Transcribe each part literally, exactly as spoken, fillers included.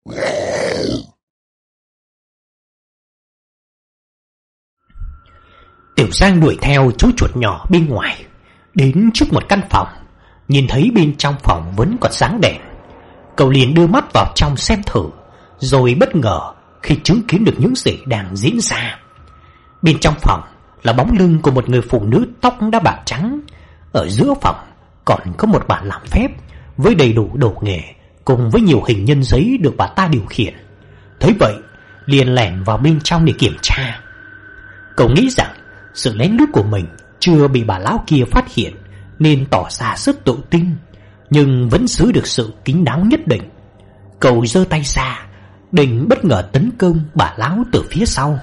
Tiểu Giang đuổi theo chú chuột nhỏ bên ngoài, đến trước một căn phòng. Nhìn thấy bên trong phòng vẫn còn sáng đèn, cậu liền đưa mắt vào trong xem thử, rồi bất ngờ khi chứng kiến được những gì đang diễn ra. Bên trong phòng là bóng lưng của một người phụ nữ tóc đã bạc trắng. Ở giữa phòng còn có một bàn làm phép với đầy đủ đồ nghề, cùng với nhiều hình nhân giấy được bà ta điều khiển. Thấy vậy liền lẻn vào bên trong để kiểm tra. Cậu nghĩ rằng sự lén lút của mình chưa bị bà lão kia phát hiện nên tỏ ra rất tự tin, nhưng vẫn giữ được sự kín đáo nhất định. Cậu giơ tay ra định bất ngờ tấn công bà lão từ phía sau.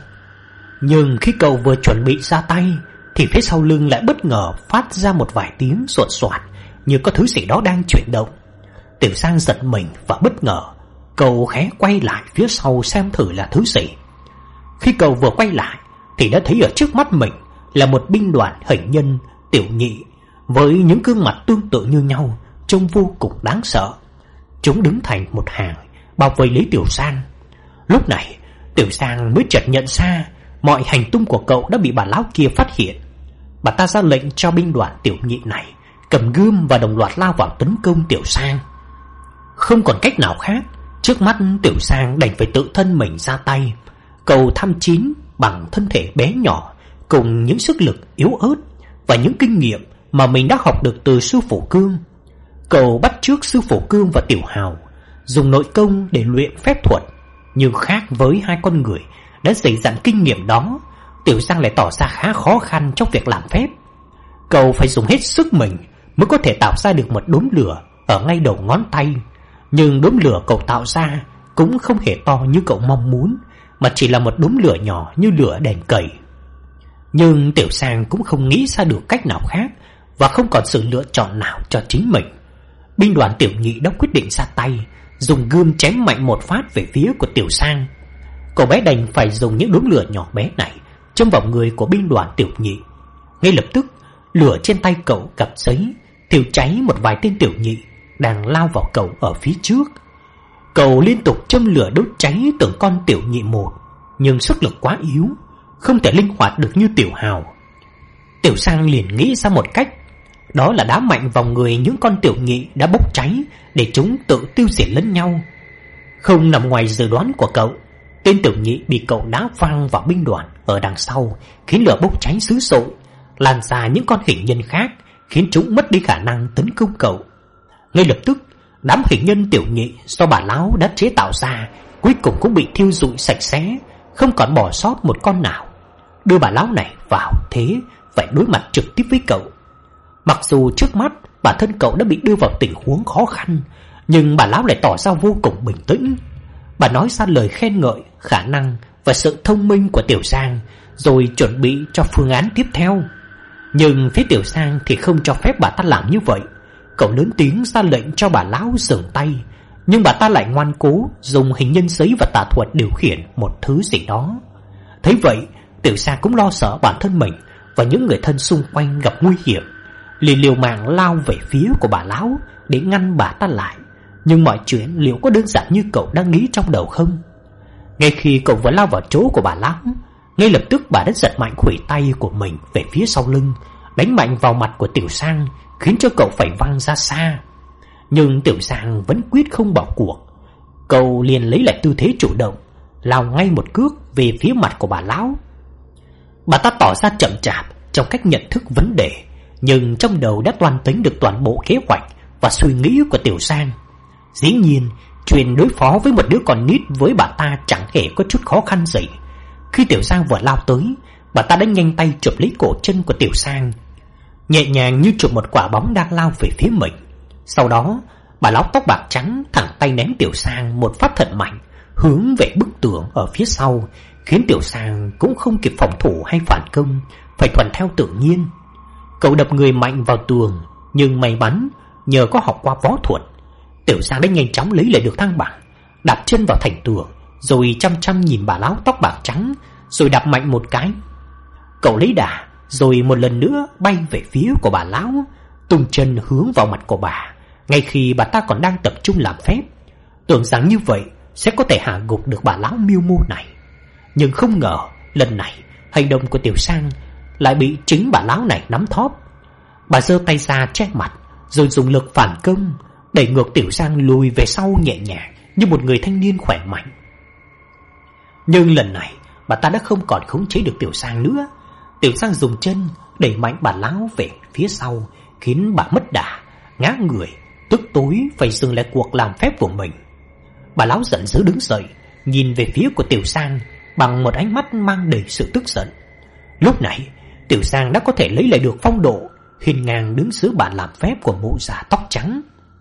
Nhưng khi cậu vừa chuẩn bị ra tay thì phía sau lưng lại bất ngờ phát ra một vài tiếng soạt soạt, như có thứ gì đó đang chuyển động. Tiểu Giang giật mình và bất ngờ. Cậu khẽ quay lại phía sau xem thử là thứ gì. Khi cậu vừa quay lại thì đã thấy ở trước mắt mình là một binh đoàn hình nhân tiểu nhị với những gương mặt tương tự như nhau, trông vô cùng đáng sợ. Chúng đứng thành một hàng bao vây lấy Tiểu Giang. Lúc này Tiểu Giang mới chợt nhận ra mọi hành tung của cậu đã bị bà lão kia phát hiện. Bà ta ra lệnh cho binh đoàn tiểu nhị này cầm gươm và đồng loạt lao vào tấn công Tiểu Giang. Không còn cách nào khác, trước mắt Tiểu Giang đành phải tự thân mình ra tay. Cậu thăm chín bằng thân thể bé nhỏ cùng những sức lực yếu ớt và những kinh nghiệm mà mình đã học được từ sư phụ Cương. Cậu bắt chước sư phụ Cương và Tiểu Hào, dùng nội công để luyện phép thuật. Nhưng khác với hai con người đã dày dặn kinh nghiệm đó, Tiểu Giang lại tỏ ra khá khó khăn trong việc làm phép. Cậu phải dùng hết sức mình mới có thể tạo ra được một đốm lửa ở ngay đầu ngón tay. Nhưng đốm lửa cậu tạo ra cũng không hề to như cậu mong muốn, mà chỉ là một đốm lửa nhỏ như lửa đèn cầy. Nhưng Tiểu Giang cũng không nghĩ ra được cách nào khác và không còn sự lựa chọn nào cho chính mình. Binh đoàn tiểu nhị đã quyết định ra tay, dùng gươm chém mạnh một phát về phía của Tiểu Giang. Cậu bé đành phải dùng những đốm lửa nhỏ bé này châm vào người của binh đoàn tiểu nhị. Ngay lập tức, lửa trên tay cậu gặp giấy, thiêu cháy một vài tên tiểu nhị đang lao vào cậu ở phía trước. Cậu liên tục châm lửa đốt cháy từng con tiểu nhị một, nhưng sức lực quá yếu, không thể linh hoạt được như Tiểu Hào. Tiểu Giang liền nghĩ ra một cách, đó là đá mạnh vào người những con tiểu nhị đã bốc cháy để chúng tự tiêu diệt lẫn nhau. Không nằm ngoài dự đoán của cậu, tên tiểu nhị bị cậu đá văng vào binh đoàn ở đằng sau, khiến lửa bốc cháy dữ dội, lan ra những con hình nhân khác, khiến chúng mất đi khả năng tấn công cậu. Ngay lập tức, đám hình nhân tiểu nhị do bà lão đã chế tạo ra cuối cùng cũng bị thiêu rụi sạch sẽ, không còn bỏ sót một con nào. Đưa bà lão này vào thế phải đối mặt trực tiếp với cậu. Mặc dù trước mắt bản thân cậu đã bị đưa vào tình huống khó khăn, nhưng bà lão lại tỏ ra vô cùng bình tĩnh. Bà nói ra lời khen ngợi khả năng và sự thông minh của Tiểu Giang, rồi chuẩn bị cho phương án tiếp theo. Nhưng phía Tiểu Giang thì không cho phép bà ta làm như vậy. Cậu lớn tiếng ra lệnh cho bà lão dừng tay, nhưng bà ta lại ngoan cố dùng hình nhân giấy và tà thuật điều khiển một thứ gì đó. Thấy vậy, Tiểu Giang cũng lo sợ bản thân mình và những người thân xung quanh gặp nguy hiểm, liền liều mạng lao về phía của bà lão để ngăn bà ta lại. Nhưng mọi chuyện liệu có đơn giản như cậu đang nghĩ trong đầu không? Ngay khi cậu vừa lao vào chỗ của bà lão, ngay lập tức bà đã giật mạnh khuỷu tay của mình về phía sau lưng, đánh mạnh vào mặt của Tiểu Giang, khiến cho cậu phải văng ra xa. Nhưng Tiểu Giang vẫn quyết không bỏ cuộc. Cậu liền lấy lại tư thế chủ động, lao ngay một cước về phía mặt của bà lão. Bà ta tỏ ra chậm chạp trong cách nhận thức vấn đề, nhưng trong đầu đã toan tính được toàn bộ kế hoạch và suy nghĩ của Tiểu Giang. Dĩ nhiên, chuyện đối phó với một đứa con nít với bà ta chẳng hề có chút khó khăn gì. Khi Tiểu Giang vừa lao tới, bà ta đã nhanh tay chụp lấy cổ chân của Tiểu Giang, nhẹ nhàng như chụp một quả bóng đang lao về phía mình. Sau đó, bà lão tóc bạc trắng thẳng tay ném Tiểu Giang một phát thật mạnh hướng về bức tường ở phía sau, khiến Tiểu Giang cũng không kịp phòng thủ hay phản công, phải thuận theo tự nhiên. Cậu đập người mạnh vào tường, nhưng may mắn nhờ có học qua võ thuật, Tiểu Giang đã nhanh chóng lấy lại được thăng bằng, đạp chân vào thành tường, rồi chăm chăm nhìn bà lão tóc bạc trắng, rồi đạp mạnh một cái. Cậu lấy đà, rồi một lần nữa bay về phía của bà lão, tung chân hướng vào mặt của bà, ngay khi bà ta còn đang tập trung làm phép. Tưởng rằng như vậy sẽ có thể hạ gục được bà lão miêu mô này. Nhưng không ngờ lần này hành động của Tiểu Sang lại bị chính bà lão này nắm thóp. Bà giơ tay ra che mặt, rồi dùng lực phản công, đẩy ngược Tiểu Sang lùi về sau nhẹ nhàng như một người thanh niên khỏe mạnh. Nhưng lần này bà ta đã không còn khống chế được Tiểu Sang nữa. Tiểu Sang dùng chân đẩy mạnh bà lão về phía sau, khiến bà mất đà, ngã người, tức tối phải dừng lại cuộc làm phép của mình. Bà lão giận dữ đứng dậy, nhìn về phía của Tiểu Sang bằng một ánh mắt mang đầy sự tức giận. Lúc này Tiểu Sang đã có thể lấy lại được phong độ, hiên ngang đứng giữa bàn làm phép của mụ già tóc trắng.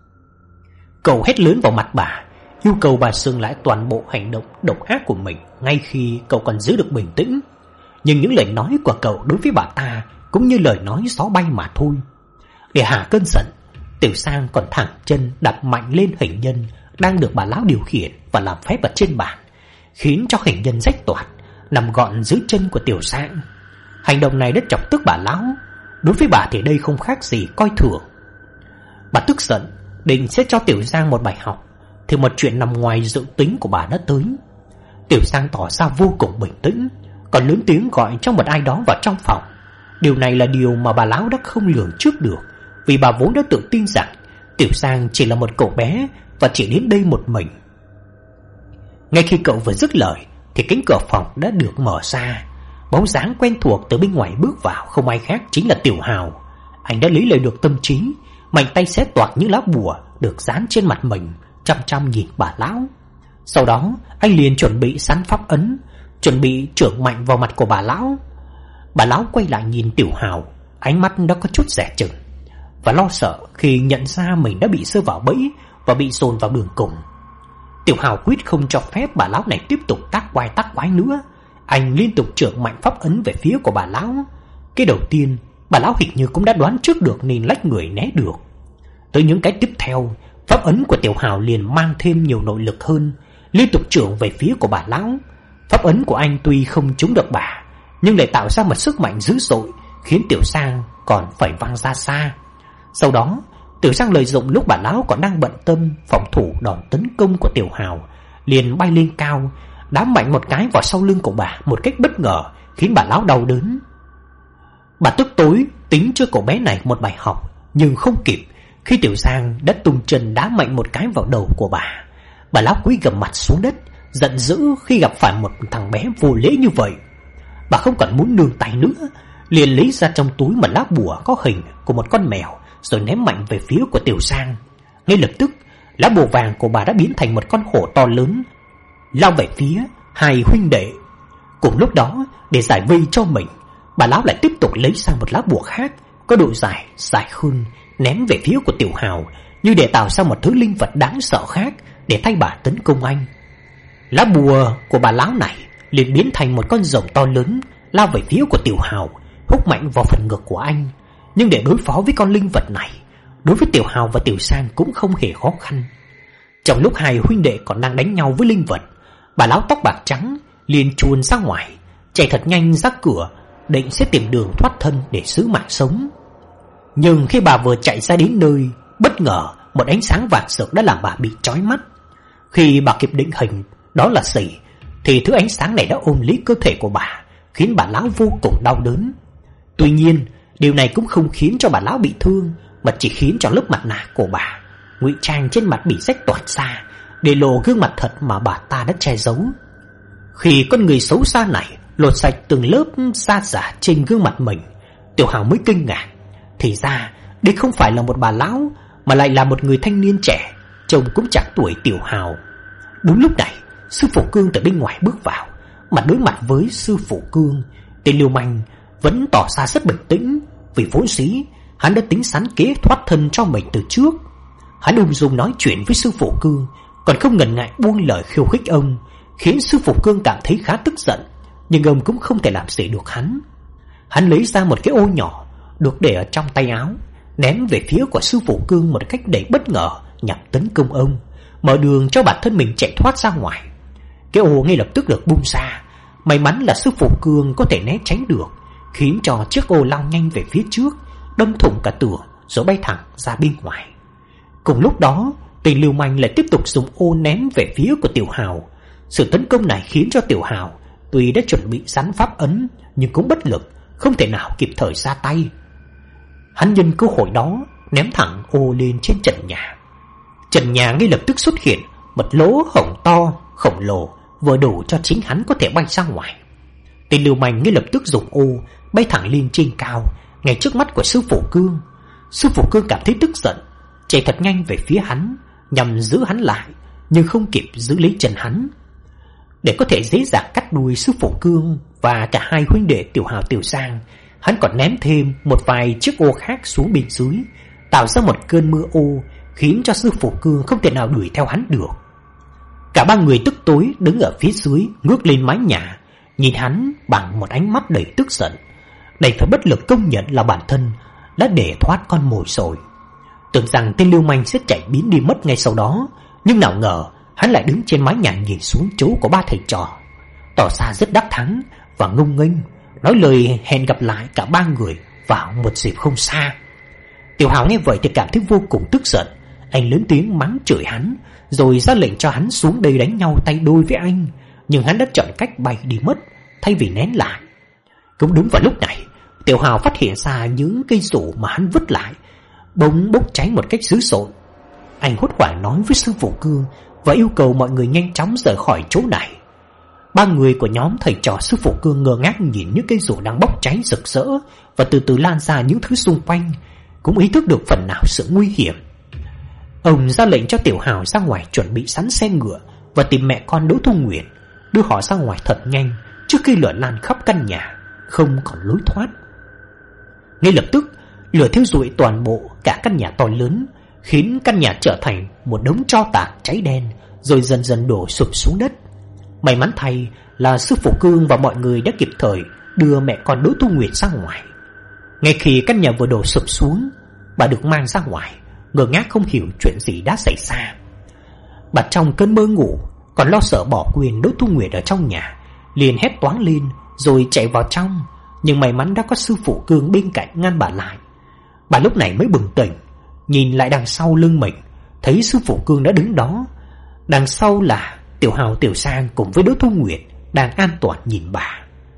Cậu hét lớn vào mặt bà, yêu cầu bà dừng lại toàn bộ hành động độc ác của mình ngay khi cậu còn giữ được bình tĩnh. Nhưng những lời nói của cậu đối với bà ta cũng như lời nói gió bay mà thôi. Để hạ cơn giận, Tiểu Sang còn thẳng chân đạp mạnh lên hình nhân đang được bà lão điều khiển và làm phép ở trên bàn, khiến cho hình nhân rách toạc nằm gọn dưới chân của Tiểu Sang. Hành động này đã chọc tức bà lão. Đối với bà thì đây không khác gì coi thường. Bà tức giận định sẽ cho Tiểu Sang một bài học, thì một chuyện nằm ngoài dự tính của bà đã tới. Tiểu Sang tỏ ra vô cùng bình tĩnh, còn lớn tiếng gọi cho một ai đó vào trong phòng. Điều này là điều mà bà lão đã không lường trước được, vì bà vốn đã tự tin rằng Tiểu Sang chỉ là một cậu bé và chỉ đến đây một mình. Ngay khi cậu vừa dứt lời thì cánh cửa phòng đã được mở ra. Bóng dáng quen thuộc từ bên ngoài bước vào không ai khác chính là Tiểu Hào. Anh đã lấy lại được tâm trí, mạnh tay xé toạc những lá bùa được dán trên mặt mình, chăm chăm nhìn bà lão. Sau đó anh liền chuẩn bị sẵn pháp ấn, chuẩn bị chưởng mạnh vào mặt của bà lão. Bà lão quay lại nhìn Tiểu Hào, ánh mắt đã có chút dè chừng và lo sợ khi nhận ra mình đã bị rơi vào bẫy và bị dồn vào đường cùng. Tiểu Hào quyết không cho phép bà lão này tiếp tục tác quái tác quái nữa. Anh liên tục chưởng mạnh pháp ấn về phía của bà lão. Cái đầu tiên bà lão hình như cũng đã đoán trước được nên lách người né được. Tới những cái tiếp theo, pháp ấn của Tiểu Hào liền mang thêm nhiều nội lực hơn, liên tục chưởng về phía của bà lão. Pháp ấn của anh tuy không trúng được bà, nhưng lại tạo ra một sức mạnh dữ dội, khiến Tiểu Sang còn phải văng ra xa. Sau đó Tiểu Sang lợi dụng lúc bà lão còn đang bận tâm phòng thủ đòn tấn công của Tiểu Hào, liền bay lên cao, đá mạnh một cái vào sau lưng của bà một cách bất ngờ, khiến bà lão đau đớn. Bà tức tối tính cho cậu bé này một bài học, nhưng không kịp khi Tiểu Sang đã tung chân đá mạnh một cái vào đầu của bà. Bà lão cúi gằm mặt xuống đất, giận dữ khi gặp phải một thằng bé vô lễ như vậy. Bà không còn muốn nương tay nữa, liền lấy ra trong túi một lá bùa có hình của một con mèo, rồi ném mạnh về phía của Tiểu Sang. Ngay lập tức, lá bùa vàng của bà đã biến thành một con hổ to lớn, lao về phía hai huynh đệ. Cùng lúc đó, để giải vây cho mình, bà lão lại tiếp tục lấy sang một lá bùa khác có độ dài dài hơn, ném về phía của Tiểu Hào, như để tạo ra một thứ linh vật đáng sợ khác để thay bà tấn công anh. Lá bùa của bà lão này liền biến thành một con rồng to lớn, lao về phía của Tiểu Hào, húc mạnh vào phần ngực của anh. Nhưng để đối phó với con linh vật này, đối với Tiểu Hào và Tiểu Sang cũng không hề khó khăn. Trong lúc hai huynh đệ còn đang đánh nhau với linh vật, bà lão tóc bạc trắng liền chuồn ra ngoài, chạy thật nhanh ra cửa, định sẽ tìm đường thoát thân để giữ mạng sống. Nhưng khi bà vừa chạy ra đến nơi, bất ngờ một ánh sáng vàng rực đã làm bà bị chói mắt. Khi bà kịp định hình đó là gì, thì thứ ánh sáng này đã ôm lấy cơ thể của bà, khiến bà lão vô cùng đau đớn. Tuy nhiên, điều này cũng không khiến cho bà lão bị thương, mà chỉ khiến cho lớp mặt nạ của bà, ngụy trang trên mặt bị rách toạc ra, để lộ gương mặt thật mà bà ta đã che giấu. Khi con người xấu xa này lột sạch từng lớp da giả trên gương mặt mình, Tiểu Hào mới kinh ngạc. Thì ra đây không phải là một bà lão, mà lại là một người thanh niên trẻ, trông cũng chẳng tuổi Tiểu Hào. Đúng lúc này, sư phụ Cương từ bên ngoài bước vào. Mặt đối mặt với sư phụ Cương, tên lưu manh vẫn tỏ ra rất bình tĩnh, vì vốn dĩ hắn đã tính sẵn kế thoát thân cho mình từ trước. Hắn ung dung nói chuyện với sư phụ Cương, còn không ngần ngại buông lời khiêu khích ông, khiến sư phụ Cương cảm thấy khá tức giận, nhưng ông cũng không thể làm gì được hắn. Hắn lấy ra một cái ô nhỏ được để ở trong tay áo, ném về phía của sư phụ Cương một cách đầy bất ngờ nhằm tấn công ông, mở đường cho bản thân mình chạy thoát ra ngoài. Cái ô ngay lập tức được bung ra. May mắn là sư phụ Cương có thể né tránh được, khiến cho chiếc ô lao nhanh về phía trước, đâm thủng cả tường rồi bay thẳng ra bên ngoài. Cùng lúc đó, Tên lưu manh lại tiếp tục dùng ô ném về phía của Tiểu Hào. Sự tấn công này khiến cho Tiểu Hào tuy đã chuẩn bị sẵn pháp ấn nhưng cũng bất lực, không thể nào kịp thời ra tay. Hắn nhân cơ hội đó ném thẳng ô lên trên trần nhà. Trần nhà ngay lập tức xuất hiện một lỗ hổng to khổng lồ, vừa đủ cho chính hắn có thể bay ra ngoài. Tên lưu manh ngay lập tức dùng ô bay thẳng lên trên cao, ngay trước mắt của sư phụ Cương. Sư phụ Cương cảm thấy tức giận, chạy thật nhanh về phía hắn nhằm giữ hắn lại, nhưng không kịp giữ lấy chân hắn. Để có thể dễ dàng cắt đuôi sư phụ Cương và cả hai huynh đệ Tiểu Hào Tiểu Sang, hắn còn ném thêm một vài chiếc ô khác xuống bên dưới, tạo ra một cơn mưa ô khiến cho sư phụ Cương không thể nào đuổi theo hắn được. Cả ba người tức tối đứng ở phía dưới, ngước lên mái nhà, nhìn hắn bằng một ánh mắt đầy tức giận. Đành phải bất lực công nhận là bản thân đã để thoát con mồi rồi. Tưởng rằng tên lưu manh sẽ chạy biến đi mất ngay sau đó, nhưng nào ngờ hắn lại đứng trên mái nhà nhìn xuống chỗ của ba thầy trò, tỏ ra rất đắc thắng và ngông nghênh, nói lời hẹn gặp lại cả ba người vào một dịp không xa. Tiểu Hào nghe vậy thì cảm thấy vô cùng tức giận. Anh lớn tiếng mắng chửi hắn, rồi ra lệnh cho hắn xuống đây đánh nhau tay đôi với anh, nhưng hắn đã chọn cách bay đi mất thay vì nén lại. Cũng đúng vào lúc này, Tiểu Hào phát hiện ra những cây rủ mà hắn vứt lại bỗng bốc cháy một cách dữ dội. Anh hốt hoảng nói với sư phụ Cương và yêu cầu mọi người nhanh chóng rời khỏi chỗ này. Ba người của nhóm thầy trò sư phụ Cương ngơ ngác nhìn những cây rủ đang bốc cháy rực rỡ và từ từ lan ra những thứ xung quanh, cũng ý thức được phần nào sự nguy hiểm. Ông ra lệnh cho Tiểu Hào ra ngoài chuẩn bị sẵn xe ngựa và tìm mẹ con Đỗ Thu Nguyệt, đưa họ ra ngoài thật nhanh trước khi lửa lan khắp căn nhà, không còn lối thoát. Ngay lập tức, lửa thiêu rụi toàn bộ cả căn nhà to lớn, khiến căn nhà trở thành một đống tro tàn cháy đen, rồi dần dần đổ sụp xuống đất. May mắn thay là sư phụ Cương và mọi người đã kịp thời đưa mẹ con Đỗ Thu Nguyệt ra ngoài. Ngay khi căn nhà vừa đổ sụp xuống, bà được mang ra ngoài, ngơ ngác không hiểu chuyện gì đã xảy ra. Bà trong cơn mơ ngủ, còn lo sợ bỏ quên Đỗ Thu Nguyệt ở trong nhà, liền hét toáng lên rồi chạy vào trong, nhưng may mắn đã có sư phụ Cương bên cạnh ngăn bà lại. Bà lúc này mới bừng tỉnh, nhìn lại đằng sau lưng mình, thấy sư phụ Cương đã đứng đó. Đằng sau là Tiểu Hào Tiểu Sang cùng với Đỗ Thu Nguyệt đang an toàn nhìn bà.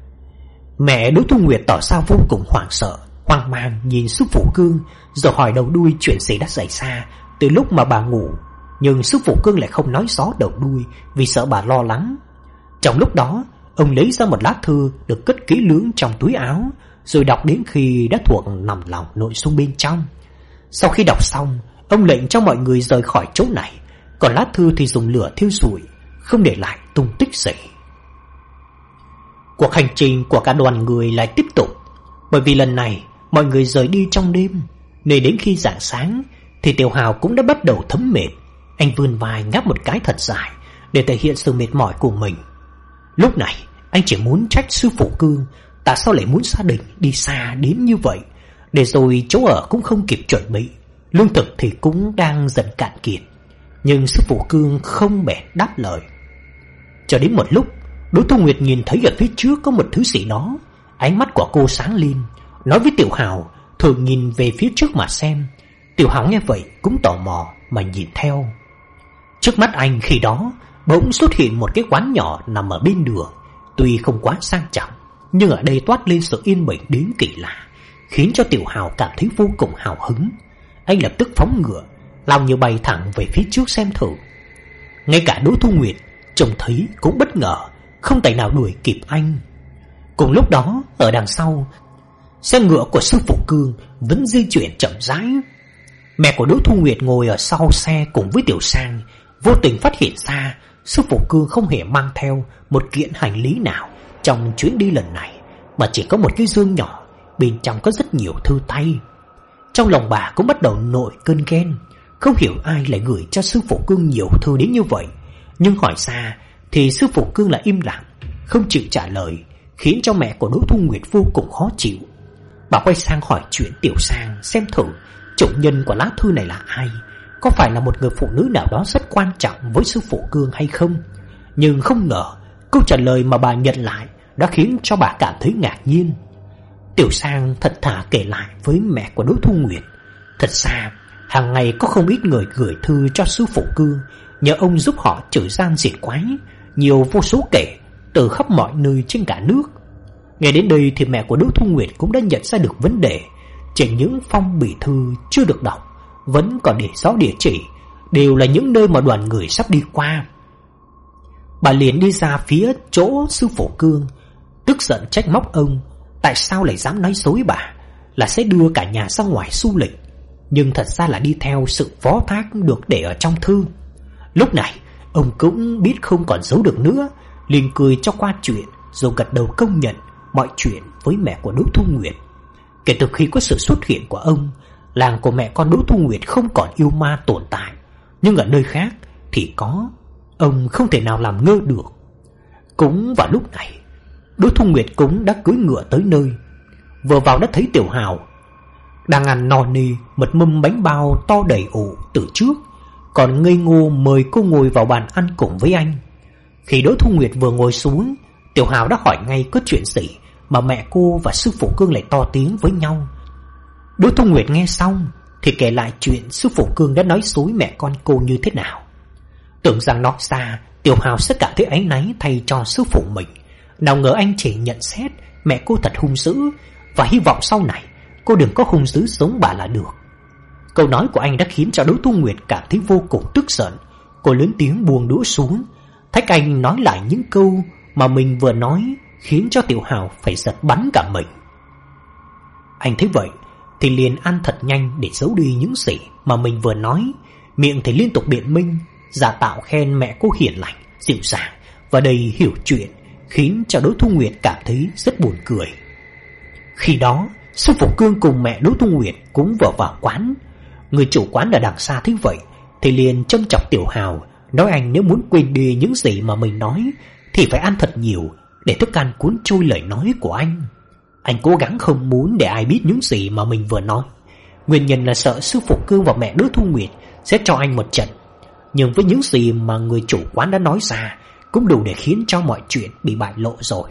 Mẹ Đỗ Thu Nguyệt tỏ ra vô cùng hoảng sợ, hoang mang nhìn sư phụ Cương, rồi hỏi đầu đuôi chuyện gì đã xảy ra từ lúc mà bà ngủ. Nhưng sư phụ Cương lại không nói rõ đầu đuôi vì sợ bà lo lắng. Trong lúc đó, ông lấy ra một lá thư được cất kỹ lưỡng trong túi áo, rồi đọc đến khi đã thuộc nằm lòng nội dung bên trong. Sau khi đọc xong, ông lệnh cho mọi người rời khỏi chỗ này, còn lá thư thì dùng lửa thiêu rụi, không để lại tung tích gì. Cuộc hành trình của cả đoàn người lại tiếp tục, bởi vì lần này mọi người rời đi trong đêm, nên đến khi rạng sáng thì Tiểu Hào cũng đã bắt đầu thấm mệt. Anh vươn vai ngáp một cái thật dài để thể hiện sự mệt mỏi của mình. Lúc này anh chỉ muốn trách sư phụ Cương tại sao lại muốn gia đình đi xa đến như vậy, để rồi chỗ ở cũng không kịp chuẩn bị, lương thực thì cũng đang dần cạn kiệt. Nhưng sư phụ Cương không bèn đáp lời. Cho đến một lúc, Đỗ Thu Nguyệt nhìn thấy ở phía trước có một thứ gì đó. Ánh mắt của cô sáng lên, nói với Tiểu Hào thường nhìn về phía trước mà xem. Tiểu Hào nghe vậy cũng tò mò mà nhìn theo. Trước mắt anh khi đó bỗng xuất hiện một cái quán nhỏ nằm ở bên đường. Tuy không quá sang trọng, nhưng ở đây toát lên sự yên bình đến kỳ lạ, khiến cho Tiểu Hào cảm thấy vô cùng hào hứng. Anh lập tức phóng ngựa, lao như bay thẳng về phía trước xem thử. Ngay cả Đỗ Thu Nguyệt trông thấy cũng bất ngờ, không tài nào đuổi kịp anh. Cùng lúc đó, ở đằng sau, xe ngựa của sư phụ Cương vẫn di chuyển chậm rãi. Mẹ của Đỗ Thu Nguyệt ngồi ở sau xe cùng với Tiểu Sang, vô tình phát hiện ra sư phụ Cương không hề mang theo một kiện hành lý nào trong chuyến đi lần này, mà chỉ có một cái dương nhỏ, bên trong có rất nhiều thư tay. Trong lòng bà cũng bắt đầu nổi cơn ghen, không hiểu ai lại gửi cho sư phụ Cương nhiều thư đến như vậy. Nhưng hỏi ra thì sư phụ Cương lại im lặng, không chịu trả lời, khiến cho mẹ của Đỗ Thu Nguyệt vô cùng khó chịu. Bà quay sang hỏi chuyện Tiểu Sang xem thử chủ nhân của lá thư này là ai, có phải là một người phụ nữ nào đó rất quan trọng với sư phụ Cương hay không. Nhưng không ngờ câu trả lời mà bà nhận lại đã khiến cho bà cảm thấy ngạc nhiên. Tiểu Sang thật thà kể lại với mẹ của Đỗ Thu Nguyệt, thật ra Hàng ngày có không ít người gửi thư cho sư phụ Cương, nhờ ông giúp họ trừ gian diệt quái, nhiều vô số kể từ khắp mọi nơi trên cả nước. Nghe đến đây thì mẹ của Đỗ Thu Nguyệt cũng đã nhận ra được vấn đề. Trên những phong bì thư chưa được đọc vẫn còn để rõ địa chỉ, đều là những nơi mà đoàn người sắp đi qua. Bà liền đi ra phía chỗ sư phụ Cương, tức giận trách móc ông tại sao lại dám nói dối bà là sẽ đưa cả nhà ra ngoài du lịch, nhưng thật ra là đi theo sự phó thác được để ở trong thư. Lúc này ông cũng biết không còn giấu được nữa, liền cười cho qua chuyện, rồi gật đầu công nhận mọi chuyện với mẹ của Đỗ Thu Nguyệt. Kể từ khi có sự xuất hiện của ông, làng của mẹ con Đỗ Thu Nguyệt không còn yêu ma tồn tại, nhưng ở nơi khác thì có, ông không thể nào làm ngơ được. Cũng vào lúc này, Đỗ Thu Nguyệt cũng đã cưỡi ngựa tới nơi. Vừa vào đã thấy Tiểu Hào đang ăn no nê một mâm bánh bao to đầy ụ từ trước, còn ngây ngô mời cô ngồi vào bàn ăn cùng với anh. Khi Đỗ Thu Nguyệt vừa ngồi xuống, Tiểu Hào đã hỏi ngay có chuyện gì mà mẹ cô và sư phụ Cương lại to tiếng với nhau. Đỗ Thu Nguyệt nghe xong thì kể lại chuyện sư phụ Cương đã nói dối mẹ con cô như thế nào. Tưởng rằng nói ra Tiểu Hào sẽ cảm thấy áy náy thay cho sư phụ mình, nào ngờ anh chỉ nhận xét mẹ cô thật hung dữ, và hy vọng sau này cô đừng có hung dữ giống bà là được. Câu nói của anh đã khiến cho Đỗ Thu Nguyệt cảm thấy vô cùng tức giận. Cô lớn tiếng buông đũa xuống, thách anh nói lại những câu mà mình vừa nói, khiến cho Tiểu Hào phải giật bắn cả mình. Anh thấy vậy thì liền ăn thật nhanh để giấu đi những gì mà mình vừa nói, miệng thì liên tục biện minh, giả tạo khen mẹ cô hiền lành, dịu dàng và đầy hiểu chuyện, khiến cho Đỗ Thu Nguyệt cảm thấy rất buồn cười. Khi đó, sư phụ Cương cùng mẹ Đỗ Thu Nguyệt cũng vừa vào quán. Người chủ quán ở đằng xa thấy vậy thì liền châm chọc Tiểu Hào, nói anh nếu muốn quên đi những gì mà mình nói thì phải ăn thật nhiều để thức ăn cuốn trôi lời nói của anh. Anh cố gắng không muốn để ai biết những gì mà mình vừa nói. Nguyên nhân là sợ sư phụ Cương và mẹ Đỗ Thu Nguyệt sẽ cho anh một trận. Nhưng với những gì mà người chủ quán đã nói ra cũng đủ để khiến cho mọi chuyện bị bại lộ rồi.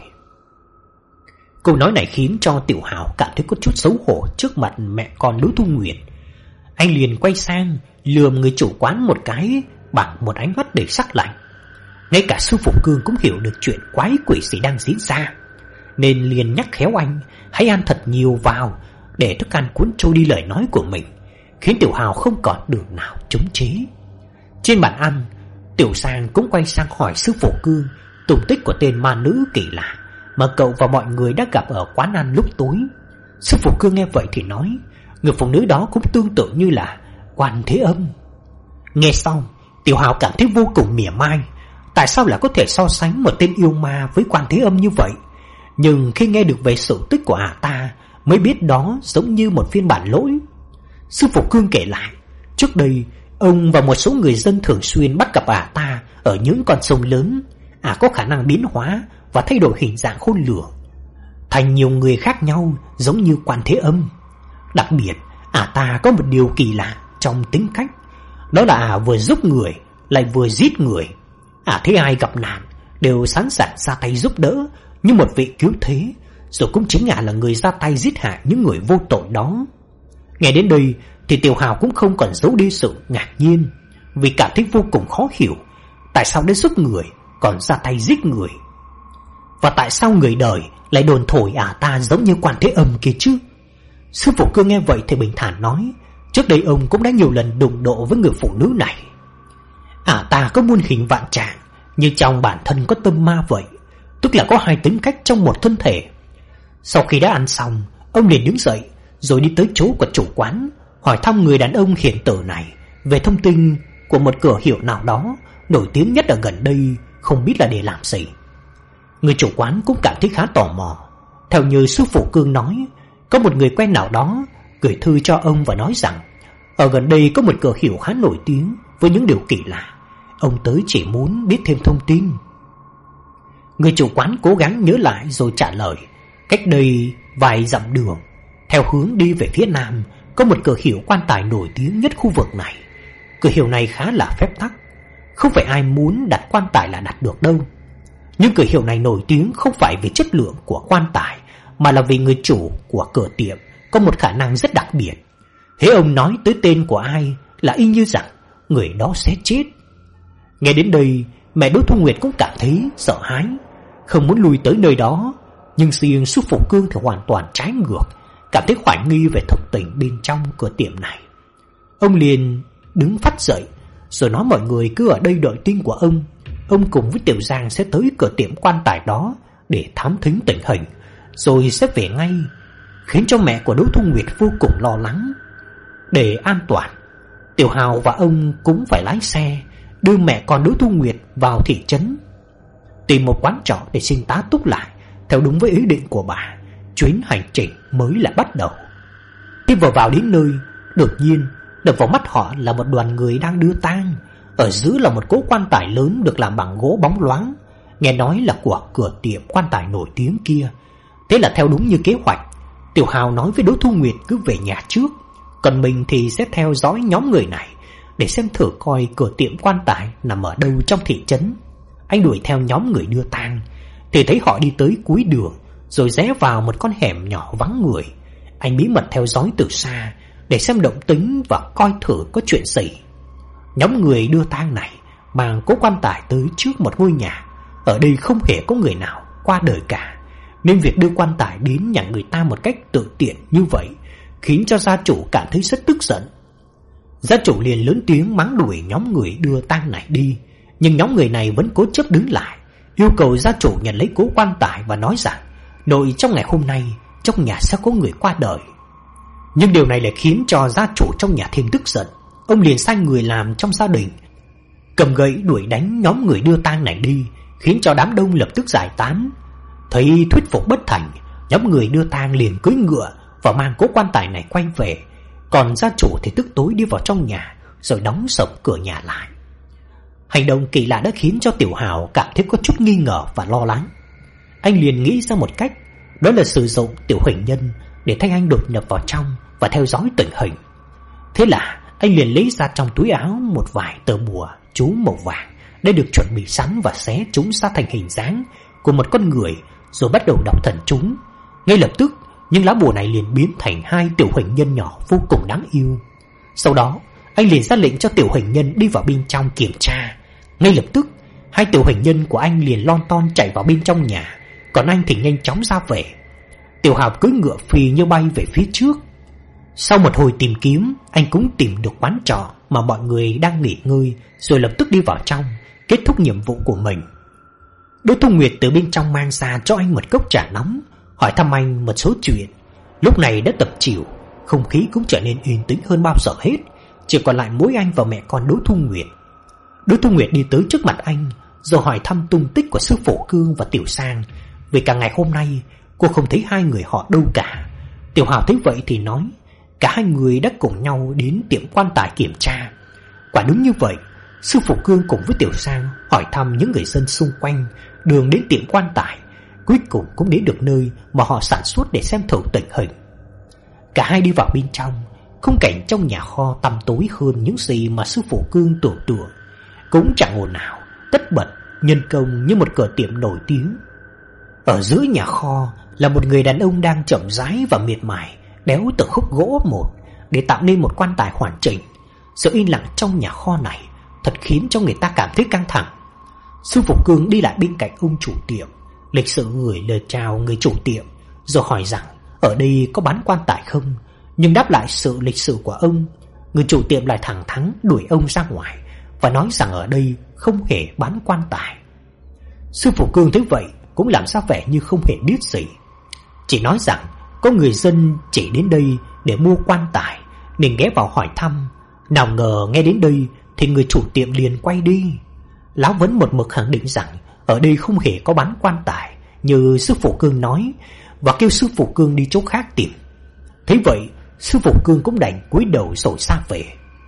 Câu nói này khiến cho Tiểu Hào cảm thấy có chút xấu hổ trước mặt mẹ con Đỗ Thu Nguyệt. Anh liền quay sang lườm người chủ quán một cái bằng một ánh mắt đầy sắc lạnh. Ngay cả sư phụ Cương cũng hiểu được chuyện quái quỷ gì đang diễn ra, nên liền nhắc khéo anh hãy ăn thật nhiều vào để thức ăn cuốn trôi đi lời nói của mình, khiến Tiểu Hào không còn đường nào chống chế. Trên bàn ăn, Tiểu Sang cũng quay sang hỏi sư phụ Cương tung tích của tên ma nữ kỳ lạ mà cậu và mọi người đã gặp ở quán ăn lúc tối. Sư phụ Cương nghe vậy thì nói người phụ nữ đó cũng tương tự như là Quan Thế Âm. Nghe xong, Tiểu Hào cảm thấy vô cùng mỉa mai. Tại sao lại có thể so sánh một tên yêu ma với Quan Thế Âm như vậy? Nhưng khi nghe được về sự tích của ả ta mới biết đó giống như một phiên bản lỗi. Sư phụ Cương kể lại, trước đây ông và một số người dân thường xuyên bắt gặp ả ta ở những con sông lớn. Ả có khả năng biến hóa và thay đổi hình dạng khôn lường thành nhiều người khác nhau, giống như Quan Thế Âm. Đặc biệt, ả ta có một điều kỳ lạ trong tính cách, đó là ả vừa giúp người lại vừa giết người. Ả thấy ai gặp nạn đều sẵn sàng ra tay giúp đỡ như một vị cứu thế, rồi cũng chính ả là người ra tay giết hại những người vô tội đó. Nghe đến đây thì Tiểu Hào cũng không còn giấu đi sự ngạc nhiên, vì cảm thấy vô cùng khó hiểu tại sao đến giúp người còn ra tay giết người, và tại sao người đời lại đồn thổi ả ta giống như Quan Thế Âm kia chứ. Sư phụ Cương nghe vậy thì bình thản nói, trước đây ông cũng đã nhiều lần đụng độ với người phụ nữ này. Ả ta có muôn hình vạn trạng, như trong bản thân có tâm ma vậy, tức là có hai tính cách trong một thân thể. Sau khi đã ăn xong, ông liền đứng dậy rồi đi tới chỗ của chủ quán, hỏi thăm người đàn ông hiển tử này về thông tin của một cửa hiệu nào đó nổi tiếng nhất ở gần đây, không biết là để làm gì. Người chủ quán cũng cảm thấy khá tò mò. Theo như sư phụ Cương nói, có một người quen nào đó gửi thư cho ông và nói rằng ở gần đây có một cửa hiệu khá nổi tiếng với những điều kỳ lạ. Ông tới chỉ muốn biết thêm thông tin. Người chủ quán cố gắng nhớ lại rồi trả lời, cách đây vài dặm đường, theo hướng đi về phía nam, có một cửa hiệu quan tài nổi tiếng nhất khu vực này. Cửa hiệu này khá là phép tắc, không phải ai muốn đặt quan tài là đặt được đâu. Nhưng cửa hiệu này nổi tiếng không phải vì chất lượng của quan tài, mà là vì người chủ của cửa tiệm có một khả năng rất đặc biệt. Hễ ông nói tới tên của ai là y như rằng người đó sẽ chết. Nghe đến đây, mẹ Đỗ Thu Nguyệt cũng cảm thấy sợ hãi, không muốn lui tới nơi đó. Nhưng riêng sư phụ Cương thì hoàn toàn trái ngược, cảm thấy hoài nghi về thực tình bên trong cửa tiệm này. Ông liền đứng phắt dậy, rồi nói mọi người cứ ở đây đợi tin của ông. Ông cùng với Tiểu Giang sẽ tới cửa tiệm quan tài đó để thám thính tình hình, rồi sẽ về ngay, khiến cho mẹ của Đỗ Thu Nguyệt vô cùng lo lắng. Để an toàn, Tiểu Hào và ông cũng phải lái xe đưa mẹ con Đỗ Thu Nguyệt vào thị trấn, tìm một quán trọ để xin tá túc lại theo đúng với ý định của bà. Chuyến hành trình mới là bắt đầu. Khi vừa vào đến nơi, đột nhiên đập vào mắt họ là một đoàn người đang đưa tang. Ở giữa là một cỗ quan tài lớn được làm bằng gỗ bóng loáng, nghe nói là của cửa tiệm quan tài nổi tiếng kia. Thế là theo đúng như kế hoạch, Tiểu Hào nói với Đỗ Thu Nguyệt cứ về nhà trước, còn mình thì sẽ theo dõi nhóm người này để xem thử coi cửa tiệm quan tài nằm ở đâu trong thị trấn. Anh đuổi theo nhóm người đưa tang thì thấy họ đi tới cuối đường, rồi rẽ vào một con hẻm nhỏ vắng người. Anh bí mật theo dõi từ xa để xem động tĩnh và coi thử có chuyện gì. Nhóm người đưa tang này mang cố quan tài tới trước một ngôi nhà. Ở đây không hề có người nào qua đời cả, nên việc đưa quan tài đến nhà người ta một cách tự tiện như vậy khiến cho gia chủ cảm thấy rất tức giận. Gia chủ liền lớn tiếng mắng đuổi nhóm người đưa tang này đi, nhưng nhóm người này vẫn cố chấp đứng lại, yêu cầu gia chủ nhận lấy cố quan tài và nói rằng nội trong ngày hôm nay trong nhà sẽ có người qua đời. Nhưng điều này lại khiến cho gia chủ trong nhà thêm tức giận. Ông liền sai người làm trong gia đình cầm gậy đuổi đánh nhóm người đưa tang này đi, khiến cho đám đông lập tức giải tán. Thấy thuyết phục bất thành, nhóm người đưa tang liền cưỡi ngựa và mang cố quan tài này quay về. Còn gia chủ thì tức tối đi vào trong nhà, rồi đóng sập cửa nhà lại. Hành động kỳ lạ đã khiến cho Tiểu Hào cảm thấy có chút nghi ngờ và lo lắng. Anh liền nghĩ ra một cách, đó là sử dụng tiểu hình nhân để thay anh đột nhập vào trong và theo dõi tình hình. Thế là anh liền lấy ra trong túi áo một vài tờ bùa chú màu vàng đã được chuẩn bị sẵn và xé chúng ra thành hình dáng của một con người, rồi bắt đầu đọc thần chú. Ngay lập tức, những lá bùa này liền biến thành hai tiểu hình nhân nhỏ vô cùng đáng yêu. Sau đó, anh liền ra lệnh cho tiểu hình nhân đi vào bên trong kiểm tra. Ngay lập tức, hai tiểu hình nhân của anh liền lon ton chạy vào bên trong nhà, còn anh thì nhanh chóng ra về. Tiểu Hào cưỡi ngựa phi như bay về phía trước. Sau một hồi tìm kiếm, anh cũng tìm được quán trọ mà mọi người đang nghỉ ngơi, rồi lập tức đi vào trong, kết thúc nhiệm vụ của mình. Đỗ Thu Nguyệt từ bên trong mang ra cho anh một cốc trà nóng, hỏi thăm anh một số chuyện. Lúc này đã tập chiều, không khí cũng trở nên yên tĩnh hơn bao giờ hết, chỉ còn lại mỗi anh và mẹ con Đỗ Thu Nguyệt. Đỗ Thu Nguyệt đi tới trước mặt anh, rồi hỏi thăm tung tích của sư phụ Cương và Tiểu Sang. Vì cả ngày hôm nay cô không thấy hai người họ đâu cả. Tiểu Hào thấy vậy thì nói cả hai người đã cùng nhau đến tiệm quan tài kiểm tra. Quả đúng như vậy, sư phụ Cương cùng với Tiểu Sang hỏi thăm những người dân xung quanh đường đến tiệm quan tài, cuối cùng cũng đến được nơi mà họ sản xuất để xem thử tình hình. Cả hai đi vào bên trong, khung cảnh trong nhà kho tăm tối hơn những gì mà sư phụ Cương tưởng tượng. Cũng chẳng ồn ào, tất bật, nhân công như một cửa tiệm nổi tiếng. Ở giữa nhà kho là một người đàn ông đang chậm rãi và miệt mài đéo từng khúc gỗ một để tạo nên một quan tài hoàn chỉnh. Sự yên lặng trong nhà kho này thật khiến cho người ta cảm thấy căng thẳng. Sư phụ Cương đi lại bên cạnh ông chủ tiệm, lịch sự gửi lời chào người chủ tiệm, rồi hỏi rằng ở đây có bán quan tài không. Nhưng đáp lại sự lịch sự của ông, người chủ tiệm lại thẳng thắn đuổi ông ra ngoài và nói rằng ở đây không hề bán quan tài. Sư phụ Cương thấy vậy cũng làm ra vẻ như không hề biết gì, chỉ nói rằng có người dân chỉ đến đây để mua quan tài nên ghé vào hỏi thăm. Nào ngờ nghe đến đây thì người chủ tiệm liền quay đi. Lão vẫn một mực khẳng định rằng ở đây không hề có bán quan tài như sư phụ Cương nói, và kêu sư phụ Cương đi chỗ khác tìm. Thế vậy sư phụ Cương cũng đành cúi đầu rồi xa về.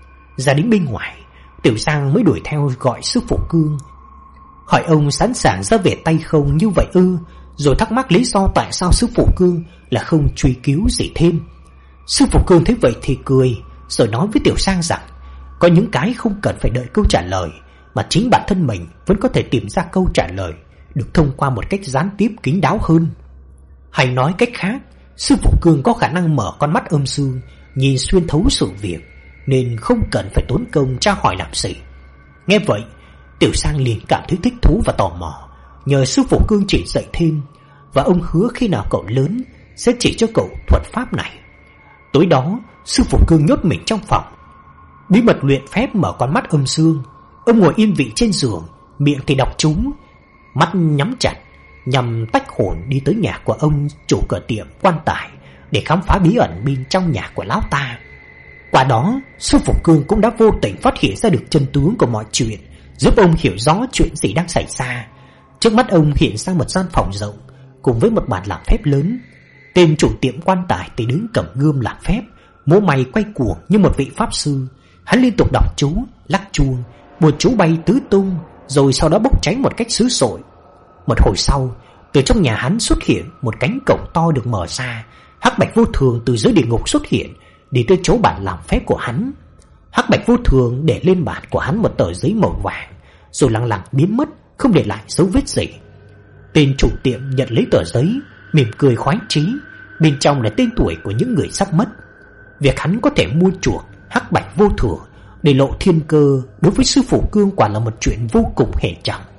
Ra đến bên ngoài, Tiểu Sang mới đuổi theo gọi sư phụ Cương, hỏi ông sẵn sàng ra về tay không như vậy ư, rồi thắc mắc lý do tại sao sư phụ Cương là không truy cứu gì thêm. Sư phụ Cương thấy vậy thì cười, rồi nói với Tiểu Sang rằng có những cái không cần phải đợi câu trả lời, mà chính bản thân mình vẫn có thể tìm ra câu trả lời được thông qua một cách gián tiếp kín đáo hơn. Hay nói cách khác, sư phụ Cương có khả năng mở con mắt âm dương, nhìn xuyên thấu sự việc, nên không cần phải tốn công tra hỏi làm gì. Nghe vậy, Tiểu Sang liền cảm thấy thích thú và tò mò, nhờ sư phụ Cương chỉ dạy thêm, và ông hứa khi nào cậu lớn sẽ chỉ cho cậu thuật pháp này. Tối đó, sư phụ Cương nhốt mình trong phòng, bí mật luyện phép mở con mắt âm dương. Ông ngồi yên vị trên giường, miệng thì đọc chú, mắt nhắm chặt, nhằm tách hồn đi tới nhà của ông chủ cửa tiệm quan tài để khám phá bí ẩn bên trong nhà của lão ta. Qua đó, sư phụ Cương cũng đã vô tình phát hiện ra được chân tướng của mọi chuyện, giúp ông hiểu rõ chuyện gì đang xảy ra. Trước mắt ông hiện ra một gian phòng rộng cùng với một bàn làm phép lớn. Tên chủ tiệm quan tài thì đứng cầm gươm làm phép, múa may quay cuồng như một vị pháp sư. Hắn liên tục đọc chú, lắc chuông, một chú bay tứ tung, rồi sau đó bốc cháy một cách dữ dội. Một hồi sau, từ trong nhà hắn xuất hiện một cánh cổng to được mở ra. Hắc Bạch Vô Thường từ dưới địa ngục xuất hiện, đi tới chỗ bàn làm phép của hắn. Hắc Bạch Vô Thường để lên bàn của hắn một tờ giấy màu vàng, rồi lặng lặng biến mất, không để lại dấu vết gì. Tên chủ tiệm nhận lấy tờ giấy, mỉm cười khoái chí. Bên trong là tên tuổi của những người sắp mất. Việc hắn có thể mua chuộc Hắc Bạch Vô Thường để lộ thiên cơ đối với sư phụ Cương quả là một chuyện vô cùng hệ trọng.